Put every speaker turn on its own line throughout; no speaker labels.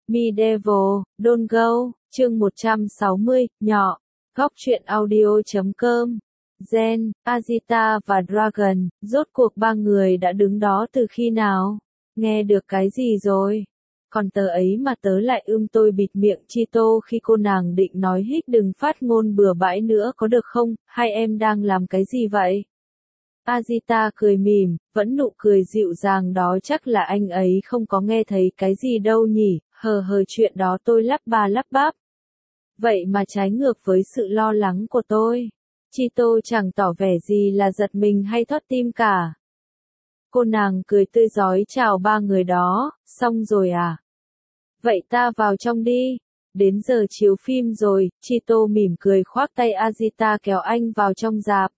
Medieval, Don't Go, chương 160, nhỏ, góc truyện audio.com. Zen, Azita và Dragon, rốt cuộc ba người đã đứng đó từ khi nào? Nghe được cái gì rồi? Còn tớ ấy mà tớ lại tôi bịt miệng Chito khi cô nàng định nói hích đừng phát ngôn bừa bãi nữa có được không, hai em đang làm cái gì vậy? Azita cười mỉm, vẫn nụ cười dịu dàng đó chắc là anh ấy không có nghe thấy cái gì đâu nhỉ, hờ chuyện đó tôi lắp ba lắp bắp. Vậy mà trái ngược với sự lo lắng của tôi. Chito chẳng tỏ vẻ gì là giật mình hay thót tim cả. Cô nàng cười tươi rói chào ba người đó, xong rồi à? Vậy ta vào trong đi. Đến giờ chiếu phim rồi, Chito mỉm cười khoác tay Azita kéo anh vào trong rạp.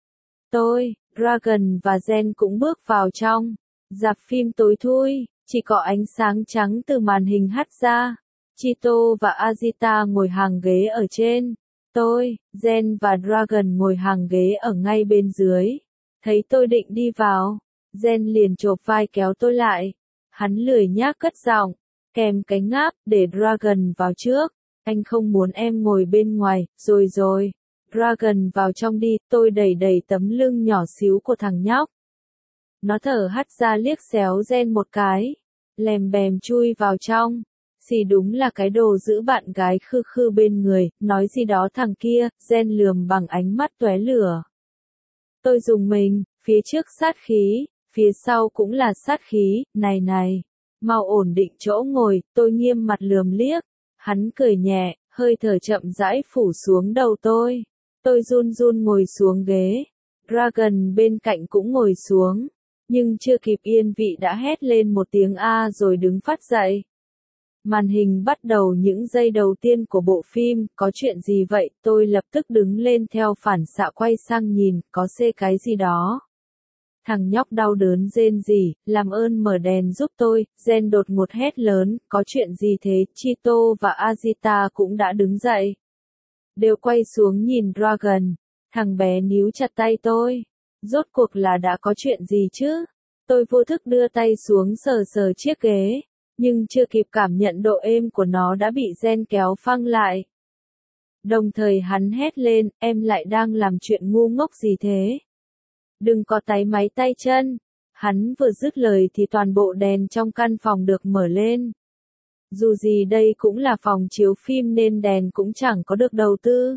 Tôi, Dragon và Zen cũng bước vào trong. Rạp phim tối thui, chỉ có ánh sáng trắng từ màn hình hắt ra. Chito và Azita ngồi hàng ghế ở trên. Tôi, Zen và Dragon ngồi hàng ghế ở ngay bên dưới. Thấy tôi định đi vào, Zen liền chộp vai kéo tôi lại. Hắn lười nhác cất giọng, kèm cánh ngáp, để Dragon vào trước. Anh không muốn em ngồi bên ngoài, rồi. Dragon vào trong đi, tôi đẩy tấm lưng nhỏ xíu của thằng nhóc. Nó thở hắt ra liếc xéo Zen một cái, lèm bèm chui vào trong. Xì đúng là cái đồ giữ bạn gái khư bên người, nói gì đó thằng kia, Zen lườm bằng ánh mắt tóe lửa. Tôi rùng mình, phía trước sát khí, phía sau cũng là sát khí, này, mau ổn định chỗ ngồi, tôi nghiêm mặt lườm liếc. Hắn cười nhẹ, hơi thở chậm rãi phủ xuống đầu tôi. Tôi run ngồi xuống ghế. Dragon bên cạnh cũng ngồi xuống. Nhưng chưa kịp yên vị đã hét lên một tiếng A rồi đứng phát dậy. Màn hình bắt đầu những giây đầu tiên của bộ phim, có chuyện gì vậy? Tôi lập tức đứng lên theo phản xạ quay sang nhìn, có xê cái gì đó. Thằng nhóc đau đớn rên rỉ, làm ơn mở đèn giúp tôi, Zen đột ngột hét lớn, có chuyện gì thế? Chito và Azita cũng đã đứng dậy. Đều quay xuống nhìn Dragon, thằng bé níu chặt tay tôi. Rốt cuộc là đã có chuyện gì chứ? Tôi vô thức đưa tay xuống sờ chiếc ghế, nhưng chưa kịp cảm nhận độ êm của nó đã bị Zen kéo phăng lại. Đồng thời hắn hét lên, em lại đang làm chuyện ngu ngốc gì thế? Đừng có táy máy tay chân. Hắn vừa dứt lời thì toàn bộ đèn trong căn phòng được mở lên. Dù gì đây cũng là phòng chiếu phim nên đèn cũng chẳng có được đầu tư.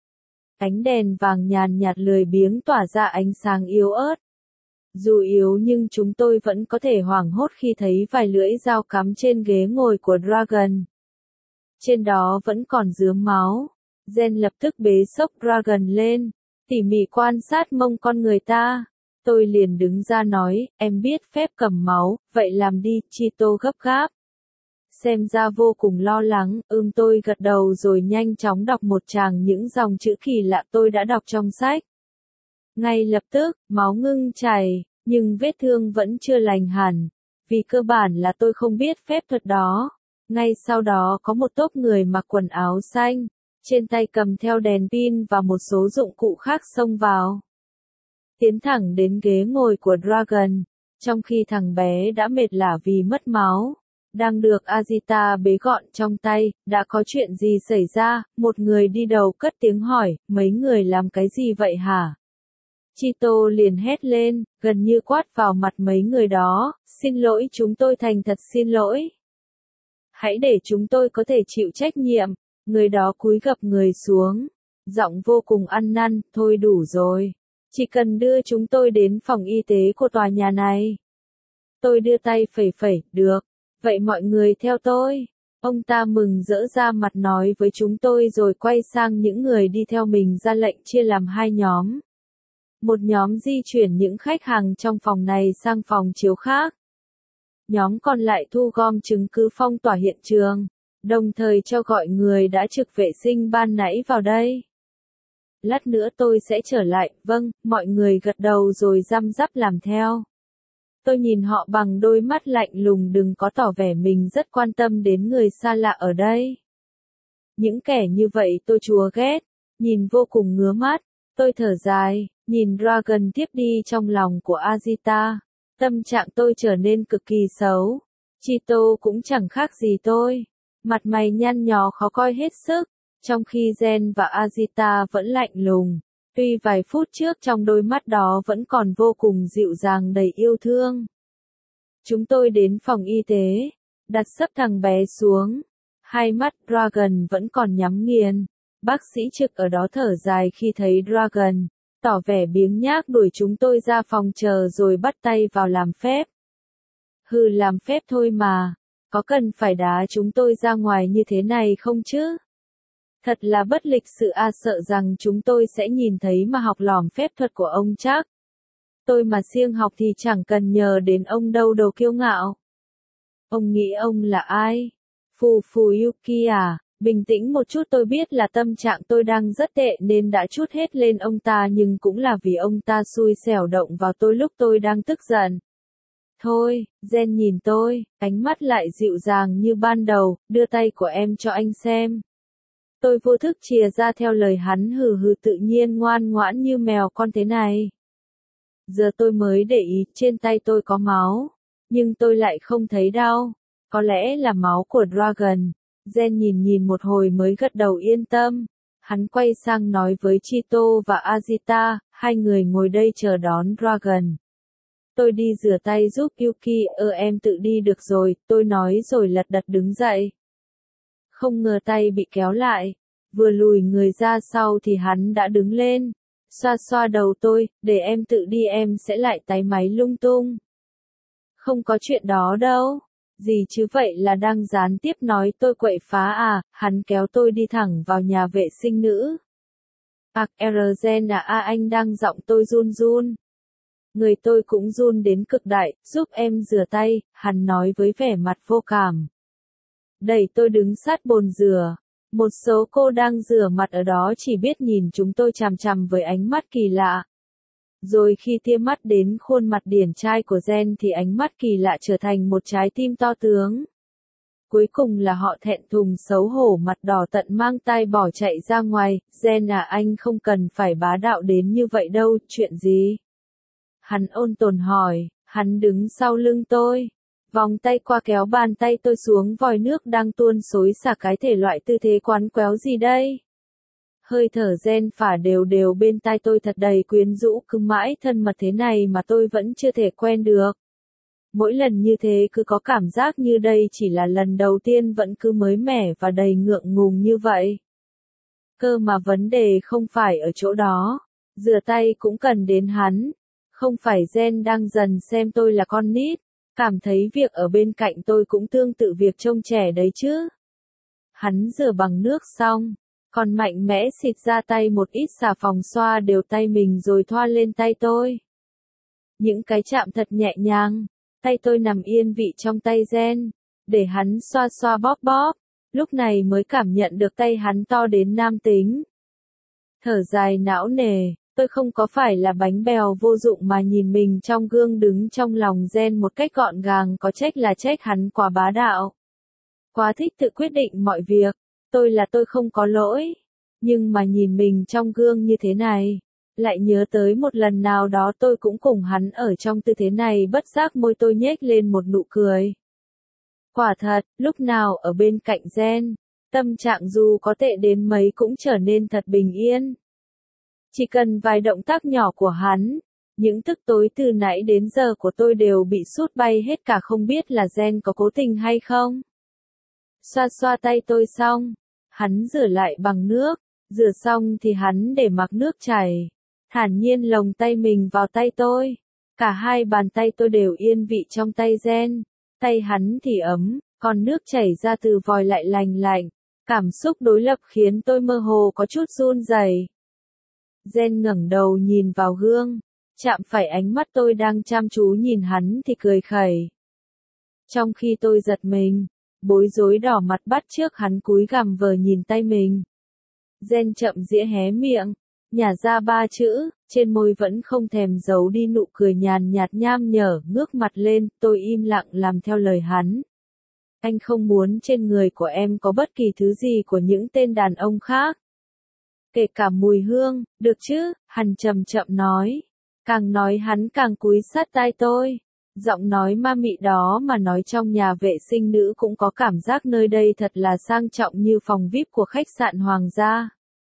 Ánh đèn vàng nhàn nhạt lười biếng tỏa ra ánh sáng yếu ớt. Dù yếu nhưng chúng tôi vẫn có thể hoảng hốt khi thấy vài lưỡi dao cắm trên ghế ngồi của Dragon. Trên đó vẫn còn rướm máu. Zen lập tức bế xốc Dragon lên, tỉ mỉ quan sát mông con người ta. Tôi liền đứng ra nói, em biết phép cầm máu, vậy làm đi, Chito gấp gáp. Xem ra vô cùng lo lắng, tôi gật đầu rồi nhanh chóng đọc một tràng những dòng chữ kỳ lạ tôi đã đọc trong sách. Ngay lập tức, máu ngưng chảy, nhưng vết thương vẫn chưa lành hẳn, vì cơ bản là tôi không biết phép thuật đó. Ngay sau đó có một tốp người mặc quần áo xanh, trên tay cầm theo đèn pin và một số dụng cụ khác xông vào. Tiến thẳng đến ghế ngồi của Dragon, trong khi thằng bé đã mệt lả vì mất máu. Đang được Azita bế gọn trong tay, đã có chuyện gì xảy ra? Một người đi đầu cất tiếng hỏi, mấy người làm cái gì vậy hả? Chito liền hét lên, gần như quát vào mặt mấy người đó, xin lỗi chúng tôi thành thật xin lỗi. Hãy để chúng tôi có thể chịu trách nhiệm. Người đó cúi gập người xuống, giọng vô cùng ăn năn, thôi đủ rồi. Chỉ cần đưa chúng tôi đến phòng y tế của tòa nhà này. Tôi đưa tay phẩy, được. Vậy mọi người theo tôi. Ông ta mừng rỡ ra mặt nói với chúng tôi rồi quay sang những người đi theo mình ra lệnh chia làm hai nhóm. Một nhóm di chuyển những khách hàng trong phòng này sang phòng chiếu khác. Nhóm còn lại thu gom chứng cứ phong tỏa hiện trường, đồng thời cho gọi người đã trực vệ sinh ban nãy vào đây. Lát nữa tôi sẽ trở lại, vâng, mọi người gật đầu rồi răm rắp làm theo. Tôi nhìn họ bằng đôi mắt lạnh lùng đừng có tỏ vẻ mình rất quan tâm đến người xa lạ ở đây. Những kẻ như vậy tôi chúa ghét, nhìn vô cùng ngứa mắt, tôi thở dài, nhìn Dragon tiếp đi trong lòng của Azita. Tâm trạng tôi trở nên cực kỳ xấu. Chito cũng chẳng khác gì tôi. Mặt mày nhăn nhó khó coi hết sức, trong khi Jen và Azita vẫn lạnh lùng. Tuy vài phút trước trong đôi mắt đó vẫn còn vô cùng dịu dàng đầy yêu thương. Chúng tôi đến phòng y tế, đặt sấp thằng bé xuống. Hai mắt Dragon vẫn còn nhắm nghiền. Bác sĩ trực ở đó thở dài khi thấy Dragon, tỏ vẻ biếng nhác đuổi chúng tôi ra phòng chờ rồi bắt tay vào làm phép. Hừ, làm phép thôi mà, có cần phải đá chúng tôi ra ngoài như thế này không chứ? Thật là bất lịch sự a, sợ rằng chúng tôi sẽ nhìn thấy mà học lỏm phép thuật của ông chắc. Tôi mà siêng học thì chẳng cần nhờ đến ông đâu, đồ kiêu ngạo. Ông nghĩ ông là ai? Phù phù Yuki à? Bình tĩnh một chút, tôi biết là tâm trạng tôi đang rất tệ nên đã trút hết lên ông ta, nhưng cũng là vì ông ta xui xẻo động vào tôi lúc tôi đang tức giận. Thôi, Jen nhìn tôi, ánh mắt lại dịu dàng như ban đầu, đưa tay của em cho anh xem. Tôi vô thức chìa ra theo lời hắn, hừ hừ, tự nhiên ngoan ngoãn như mèo con thế này. Giờ tôi mới để ý, trên tay tôi có máu, nhưng tôi lại không thấy đau. Có lẽ là máu của Dragon. Jen nhìn một hồi mới gật đầu yên tâm. Hắn quay sang nói với Chito và Azita, hai người ngồi đây chờ đón Dragon. Tôi đi rửa tay giúp Yuki, em tự đi được rồi, tôi nói rồi lật đật đứng dậy. Không ngờ tay bị kéo lại, vừa lùi người ra sau thì hắn đã đứng lên, xoa xoa đầu tôi, để em tự đi, em sẽ lại táy máy lung tung. Không có chuyện đó đâu. Gì chứ, vậy là đang gián tiếp nói tôi quậy phá à? Hắn kéo tôi đi thẳng vào nhà vệ sinh nữ. Ergen à, anh đang giọng tôi run run. Người tôi cũng run đến cực đại, giúp em rửa tay, hắn nói với vẻ mặt vô cảm. Đẩy tôi đứng sát bồn rửa. Một số cô đang rửa mặt ở đó chỉ biết nhìn chúng tôi chằm chằm với ánh mắt kỳ lạ. Rồi khi tia mắt đến khuôn mặt điển trai của Jen thì ánh mắt kỳ lạ trở thành một trái tim to tướng. Cuối cùng là họ thẹn thùng xấu hổ, mặt đỏ tận mang tai bỏ chạy ra ngoài. Jen à, anh không cần phải bá đạo đến như vậy đâu, chuyện gì? Hắn ôn tồn hỏi, hắn đứng sau lưng tôi. Vòng tay qua kéo bàn tay tôi xuống vòi nước đang tuôn xối xả, cái thể loại tư thế quán quéo gì đây? Hơi thở Jen phả đều đều bên tai tôi thật đầy quyến rũ, cứ mãi thân mật thế này mà tôi vẫn chưa thể quen được. Mỗi lần như thế cứ có cảm giác như đây chỉ là lần đầu tiên, vẫn cứ mới mẻ và đầy ngượng ngùng như vậy. Cơ mà vấn đề không phải ở chỗ đó, rửa tay cũng cần đến hắn. Không phải Jen đang dần xem tôi là con nít, cảm thấy việc ở bên cạnh tôi cũng tương tự việc trông trẻ đấy chứ. Hắn rửa bằng nước xong, còn mạnh mẽ xịt ra tay một ít xà phòng, xoa đều tay mình rồi thoa lên tay tôi. Những cái chạm thật nhẹ nhàng, tay tôi nằm yên vị trong tay Jen, để hắn xoa xoa bóp bóp, lúc này mới cảm nhận được tay hắn to đến nam tính. Thở dài não nề, tôi không có phải là bánh bèo vô dụng mà nhìn mình trong gương, đứng trong lòng Jen một cách gọn gàng, có trách là trách hắn quá bá đạo. Quá thích tự quyết định mọi việc. Tôi không có lỗi, nhưng mà nhìn mình trong gương như thế này, lại nhớ tới một lần nào đó tôi cũng cùng hắn ở trong tư thế này, bất giác môi tôi nhếch lên một nụ cười. Quả thật, lúc nào ở bên cạnh Jen, tâm trạng dù có tệ đến mấy cũng trở nên thật bình yên. Chỉ cần vài động tác nhỏ của hắn, những tức tối từ nãy đến giờ của tôi đều bị sút bay hết cả, không biết là Jen có cố tình hay không. Xoa xoa tay tôi xong, hắn rửa lại bằng nước, rửa xong thì hắn để mặc nước chảy, thản nhiên lồng tay mình vào tay tôi. Cả hai bàn tay tôi đều yên vị trong tay Jen, tay hắn thì ấm, còn nước chảy ra từ vòi lại lành lạnh. Cảm xúc đối lập khiến tôi mơ hồ có chút run rẩy. Jen ngẩng đầu nhìn vào gương, chạm phải ánh mắt tôi đang chăm chú nhìn hắn thì cười khẩy. Trong khi tôi giật mình, bối rối đỏ mặt bắt chước hắn cúi gằm vờ nhìn tay mình. Jen chậm rãi hé miệng, nhả ra 3 chữ, trên môi vẫn không thèm giấu đi nụ cười nhàn nhạt nham nhở, ngước mặt lên, tôi im lặng làm theo lời hắn. Anh không muốn trên người của em có bất kỳ thứ gì của những tên đàn ông khác. Kể cả mùi hương, được chứ, hắn chậm chậm nói. Càng nói hắn càng cúi sát tai tôi. Giọng nói ma mị đó mà nói trong nhà vệ sinh nữ cũng có cảm giác nơi đây thật là sang trọng như phòng VIP của khách sạn hoàng gia.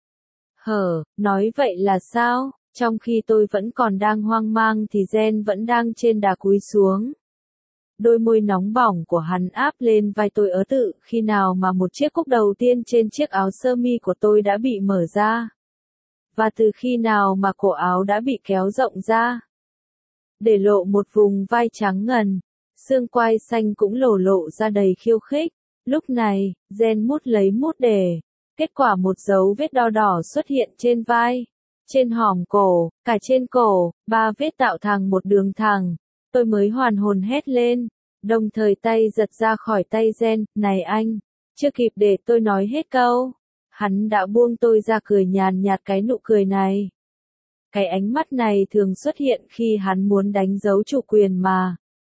Nói vậy là sao? Trong khi tôi vẫn còn đang hoang mang thì Jen vẫn đang trên đà cúi xuống. Đôi môi nóng bỏng của hắn áp lên vai tôi tự khi nào mà một chiếc cúc đầu tiên trên chiếc áo sơ mi của tôi đã bị mở ra. Và từ khi nào mà cổ áo đã bị kéo rộng ra. Để lộ một vùng vai trắng ngần, xương quai xanh cũng lộ ra đầy khiêu khích. Lúc này, Jen mút lấy mút để. Kết quả một dấu vết đo đỏ xuất hiện trên vai, trên hõm cổ, cả trên cổ, 3 vết tạo thành một đường thẳng. Tôi mới hoàn hồn hét lên, đồng thời tay giật ra khỏi tay Jen, này anh, chưa kịp để tôi nói hết câu. Hắn đã buông tôi ra cười nhàn nhạt cái nụ cười này. Cái ánh mắt này thường xuất hiện khi hắn muốn đánh dấu chủ quyền mà.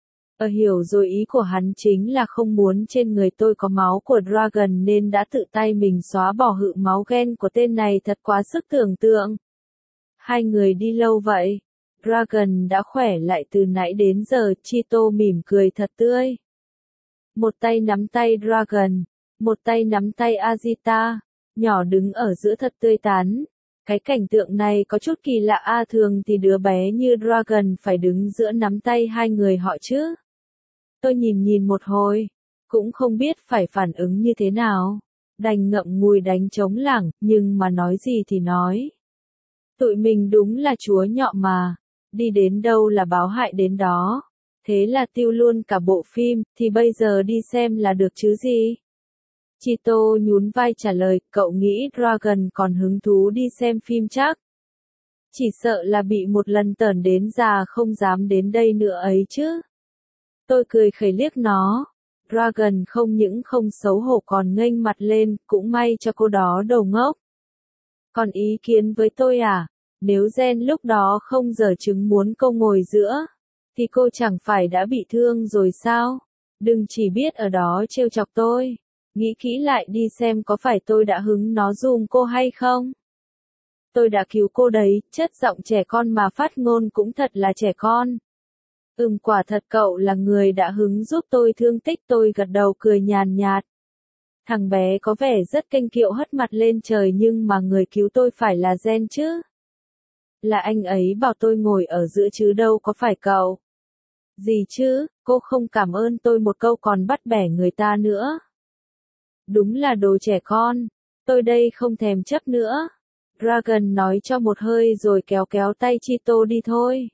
Hiểu rồi ý của hắn chính là không muốn trên người tôi có máu của Dragon nên đã tự tay mình xóa bỏ hự máu ghen của tên này thật quá sức tưởng tượng. Hai người đi lâu vậy. Dragon đã khỏe lại từ nãy đến giờ, Chito mỉm cười thật tươi. Một tay nắm tay Dragon, một tay nắm tay Azita, nhỏ đứng ở giữa thật tươi tắn. Cái cảnh tượng này có chút kỳ lạ thường thì đứa bé như Dragon phải đứng giữa nắm tay hai người họ chứ. Tôi nhìn một hồi, cũng không biết phải phản ứng như thế nào. Đành ngậm ngùi đánh trống lảng, nhưng mà nói gì thì nói. Tụi mình đúng là chúa nhọ mà, đi đến đâu là báo hại đến đó. Thế là tiêu luôn cả bộ phim, thì bây giờ đi xem là được chứ gì. Chito nhún vai trả lời, cậu nghĩ Dragon còn hứng thú đi xem phim chắc. Chỉ sợ là bị một lần tởn đến già không dám đến đây nữa ấy chứ. Tôi cười khẩy liếc nó. Dragon không những không xấu hổ còn nghênh mặt lên, cũng may cho cô đó đầu ngốc. Còn ý kiến với tôi à? Nếu Jen lúc đó không giở trứng muốn cô ngồi giữa, thì cô chẳng phải đã bị thương rồi sao? Đừng chỉ biết ở đó trêu chọc tôi. Nghĩ kỹ lại đi xem có phải tôi đã hứng nó giùm cô hay không? Tôi đã cứu cô đấy, chất giọng trẻ con mà phát ngôn cũng thật là trẻ con. Quả thật cậu là người đã hứng giúp tôi thương tích, tôi gật đầu cười nhàn nhạt. Thằng bé có vẻ rất kênh kiệu hất mặt lên trời nhưng mà người cứu tôi phải là Jen chứ. Là anh ấy bảo tôi ngồi ở giữa chứ đâu có phải cậu. Gì chứ, cô không cảm ơn tôi một câu còn bắt bẻ người ta nữa. Đúng là đồ trẻ con, tôi đây không thèm chấp nữa. Dragon nói cho một hơi rồi kéo tay Chito đi thôi.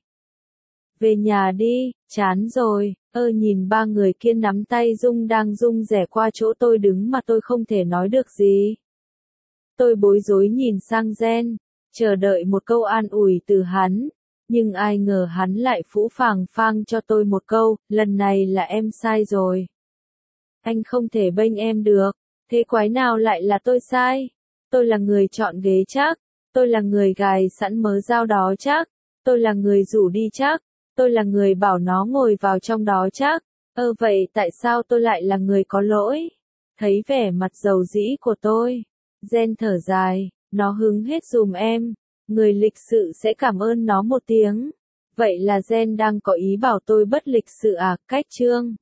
Về nhà đi, chán rồi. Nhìn ba người kia nắm tay đang rung rẻ qua chỗ tôi đứng mà tôi không thể nói được gì. Tôi bối rối nhìn sang Jen, chờ đợi một câu an ủi từ hắn, nhưng ai ngờ hắn lại phũ phàng cho tôi một câu, lần này là em sai rồi. Anh không thể bênh em được, thế quái nào lại là tôi sai? Tôi là người chọn ghế chắc, tôi là người gài sẵn mớ dao đó chắc, tôi là người rủ đi chắc. Tôi là người bảo nó ngồi vào trong đó chắc. Vậy tại sao tôi lại là người có lỗi? Thấy vẻ mặt dầu dĩ của tôi, Jen thở dài, nó hứng hết dùm em. Người lịch sự sẽ cảm ơn nó một tiếng. Vậy là Jen đang có ý bảo tôi bất lịch sự à? Cách chương